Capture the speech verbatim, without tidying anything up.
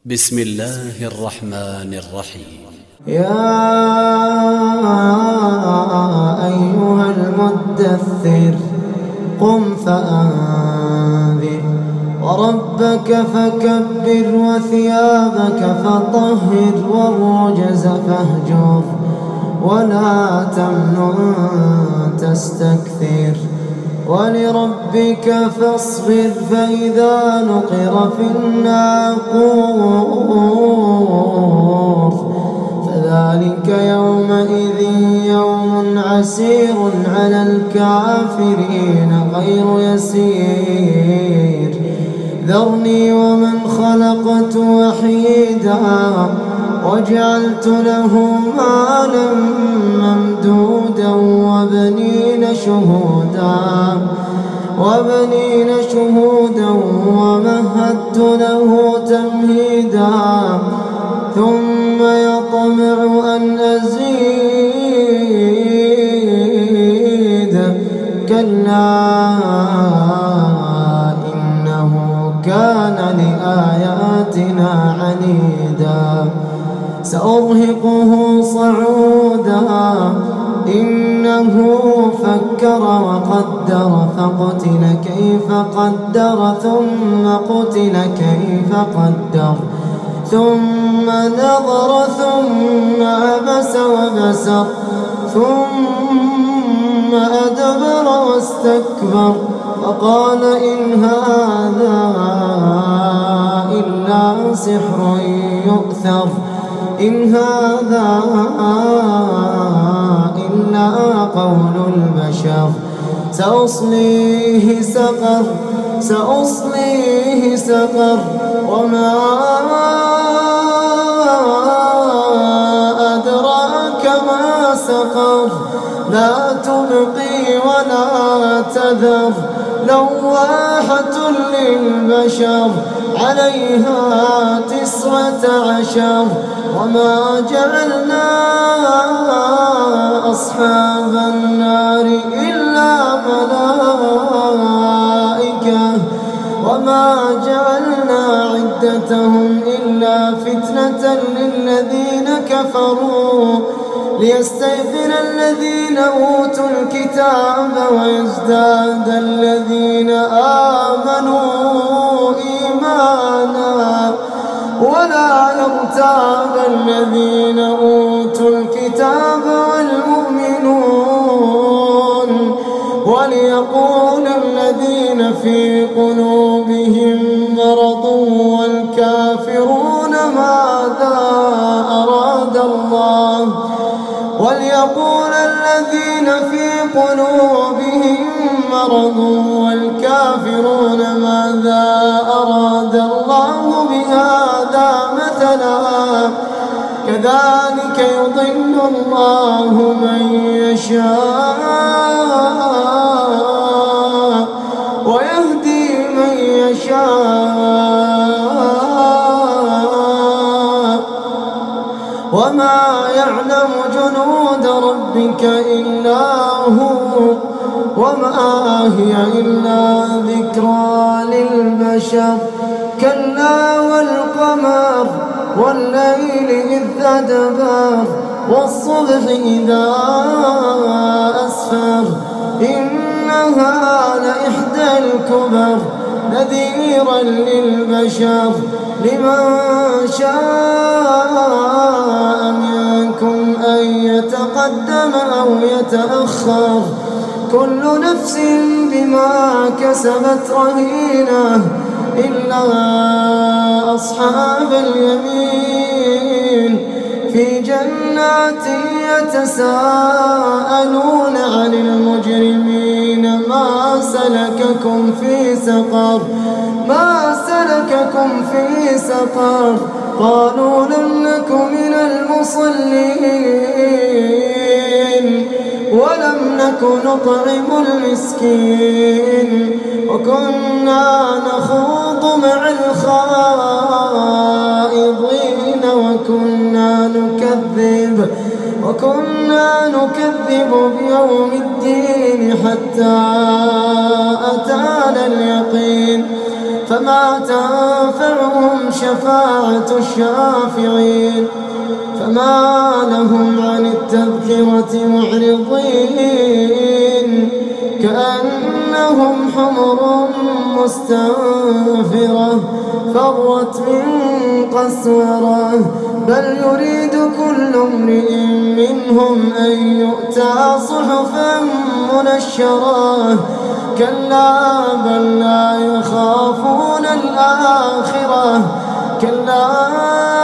بسم الله الرحمن الرحيم. يا أيها المدثر قم فأنذر وربك فكبر وثيابك فطهر والرجز فاهجر ولا تمنن تستكثر ولربك فاصبر فإذا نقر في الناقور فذلك يومئذ يوم عسير على الكافرين غير يسير ذرني ومن خلقت وحيدا وجعلت له مالا ممدودا وبنين شهودا وبنين شهودا ومهدت له تمهيدا ثم يطمع أن أزيد كلا إنه كان لآياتنا عنيدا سأرهقه صعودا إنه فكر وقدر فقتل كيف قدر ثم قتل كيف قدر ثم نظر ثم عبس وبسر ثم أدبر واستكبر فقال إن هذا إلا سحر يؤثر إن هذا إلا قول البشر سأصليه سقر سأصليه سقر وما أدراك ما سقر لا تبقي ولا تذر لواحة للبشر عليها تسعة عشر وما جعلنا أصحاب النار إلا ملائكة وما جعلنا عدتهم إلا فتنة للذين كفروا ليستيقن الذين أوتوا الكتاب ويزداد الذين آمنوا إيمانا ولا يرتاب الذين أوتوا الكتاب والمؤمنون وليقول الذين في قلوبهم مرض والكافرون ماذا أراد الله وليقول الذين في قلوبهم مرض والكافرون ماذا أراد الله بهذا مثلا كذلك يضل الله من يشاء ويهدي من يشاء وما يعلم جنود ربك إلا هو وما هي إلا ذكرى للبشر كلا والقمر والليل إذ أدبر والصبح إذا أسفر إنها لإحدى الكبر نذيرا للبشر لمن شاء منكم أن يتقدم أو يتأخر كل نفس بما كسبت رهينة إلا أصحاب اليمين في جنات يتساءلون عن المجرمين ما سلككم في سقر ما سلككم في سقر قالوا لم نك من المصلين ولم نك نطعم المسكين وكنا نخوض مع الخائضين وكنا نكذب وكنا نكذب بيوم الدين حتى أتانا اليقين فما تنفعهم شفاعة الشافعين. فما لهم عن التذكرة معرضين كأنهم حمر مستنفرة فرت من قسورة بل يريد كل امرئ منهم أن يؤتى صحفا منشرة كلا بل لا يخافون الآخرة كلا